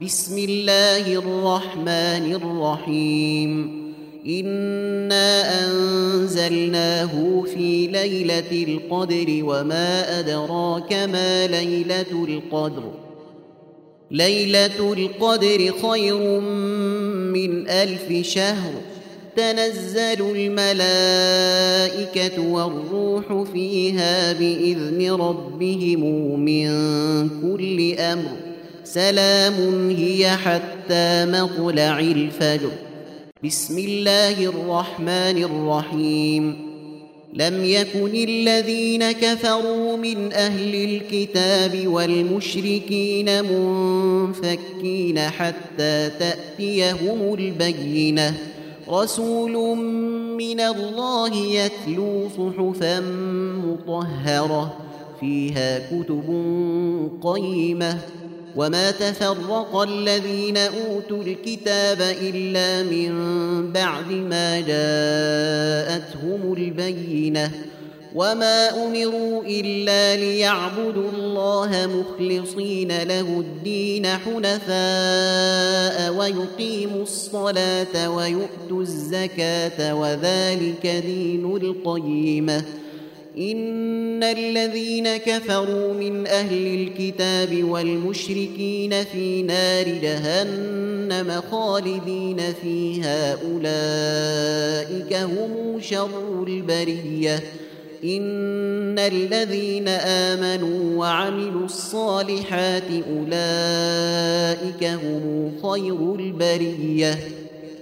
بسم الله الرحمن الرحيم. إنا أنزلناه في ليلة القدر وما أدراك ما ليلة القدر. ليلة القدر خير من 1000 شهر. تنزل الملائكة والروح فيها بإذن ربهم من كل أمر. سلام هي حتى مطلع الفجر. بسم الله الرحمن الرحيم. لم يكن الذين كفروا من أهل الكتاب والمشركين منفكين حتى تأتيهم البينة. رسول من الله يتلو صحفا مطهرة فيها كتب قيمة. وما تفرق الذين أوتوا الكتاب إلا من بعد ما جاءتهم البينة. وما أمروا إلا ليعبدوا الله مخلصين له الدين حنفاء ويقيموا الصلاة ويؤتوا الزكاة وذلك دين القيمة. إن الذين كفروا من أهل الكتاب والمشركين في نار جهنم خالدين فيها أولئك هم شر البرية. إن الذين آمنوا وعملوا الصالحات أولئك هم خير البرية.